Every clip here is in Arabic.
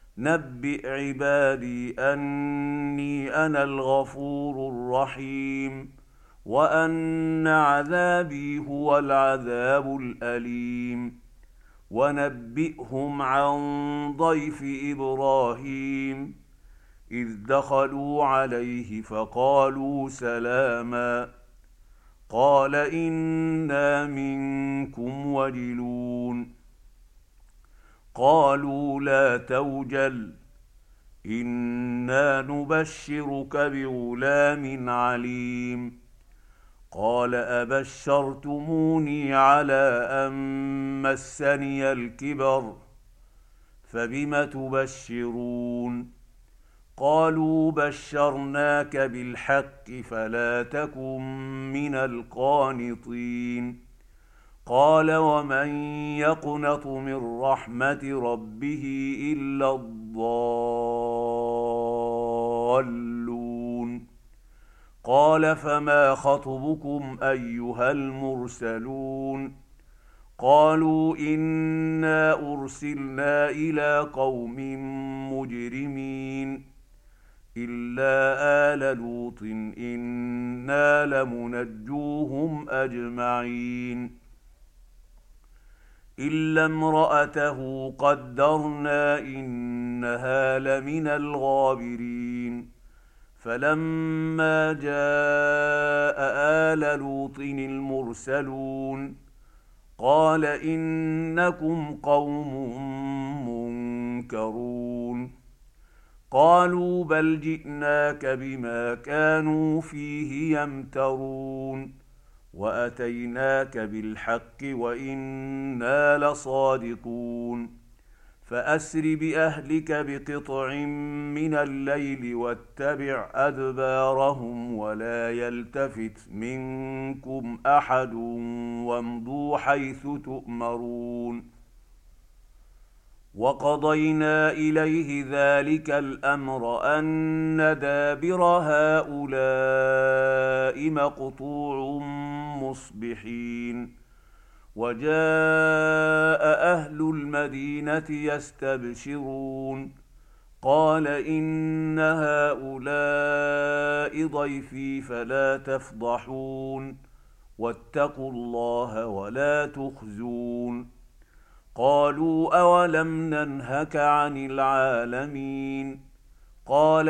نبئ عبادي أني أنا الغفور الرحيم وأن عذابي هو العذاب الأليم. ونبئهم عن ضيف إبراهيم إذ دخلوا عليه فقالوا سلاما قال إنا منكم وجلون قالوا لا توجل إنا نبشرك بغلام عليم قال أبشرتموني على أن مسني الكبر فبم تبشرون قالوا بشرناك بالحق فلا تكن من القانطين قال ومن يقنط من رحمة ربه إلا الضالون قال فما خطبكم أيها المرسلون قالوا إنا أرسلنا إلى قوم مجرمين إلا آل لوط إنا لمنجوهم أجمعين إلا امرأته قدرنا إنها لمن الغابرين فلما جاء آل لوط المرسلون قال إنكم قوم منكرون قالوا بل جئناك بما كانوا فيه يمترون وأتيناك بالحق وإنا لصادقون فأسر بأهلك بقطع من الليل واتبع أدبارهم ولا يلتفت منكم أحد وامضوا حيث تؤمرون وقضينا إليه ذلك الأمر أن دابر هؤلاء مقطوع مصبحين وجاء أهل المدينة يستبشرون قال إن هؤلاء ضيفي فلا تفضحون واتقوا الله ولا تخزون قالوا أولم ننهك عن العالمين قال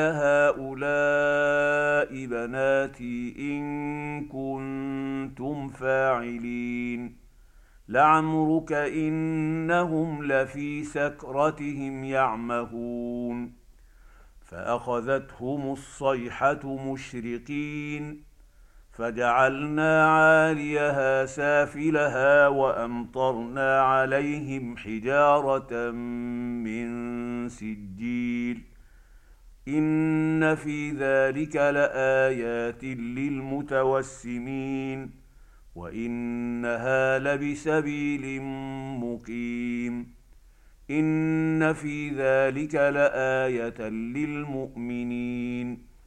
هؤلاء بناتي إن كنتم فاعلين لعمرك إنهم لفي سكرتهم يعمهون فأخذتهم الصيحة مشرقين فجعلنا عاليها سافلها وأمطرنا عليهم حجارة من سجيل إن في ذلك لآيات للمتوسمين وإنها لبسبيل مقيم إن في ذلك لآية للمؤمنين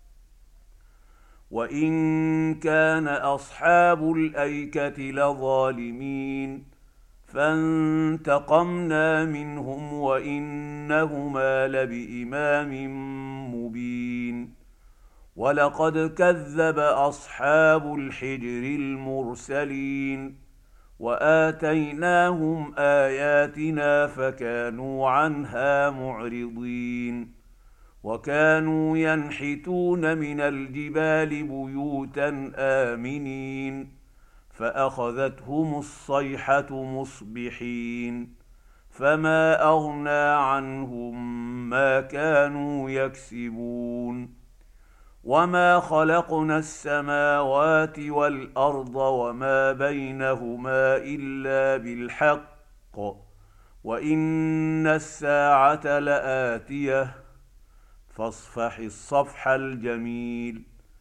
وإن كان أصحاب الأيكة لظالمين فانتقمنا منهم وإنهما لبإمام مبين ولقد كذب أصحاب الحجر المرسلين وآتيناهم آياتنا فكانوا عنها معرضين وكانوا ينحتون من الجبال بيوتا آمنين فأخذتهم الصيحة مصبحين فما أغنى عنهم ما كانوا يكسبون وما خلقنا السماوات والأرض وما بينهما إلا بالحق وإن الساعة لآتية فاصفح الصفح الجميل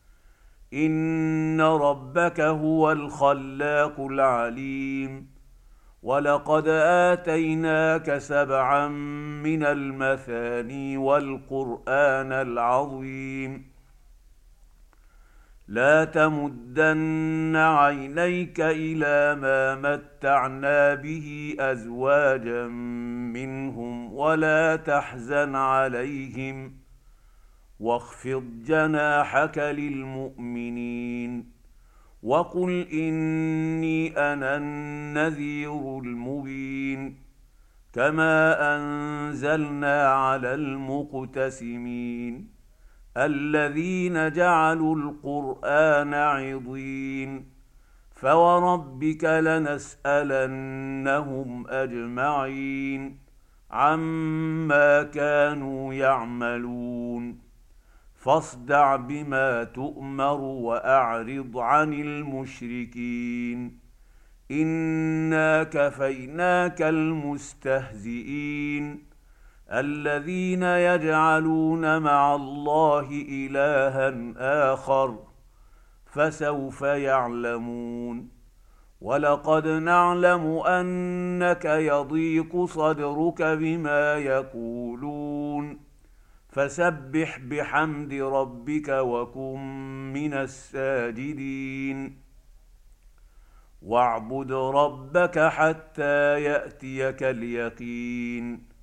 إن ربك هو الخلاق العليم ولقد آتيناك سبعا من المثاني والقرآن العظيم لا تمدن عينيك إلى ما متعنا به أزواجا منهم ولا تحزن عليهم واخفض جناحك للمؤمنين وقل إني أنا النذير المبين كما أنزلنا على المقتسمين الذين جعلوا القرآن عضين فوربك لنسألنهم أجمعين عما كانوا يعملون فاصدع بما تؤمر وأعرض عن المشركين إنا كفيناك المستهزئين الذين يجعلون مع الله إلها آخر فسوف يعلمون ولقد نعلم أنك يضيق صدرك بما يقولون فسبح بحمد ربك وكن من الساجدين واعبد ربك حتى يأتيك اليقين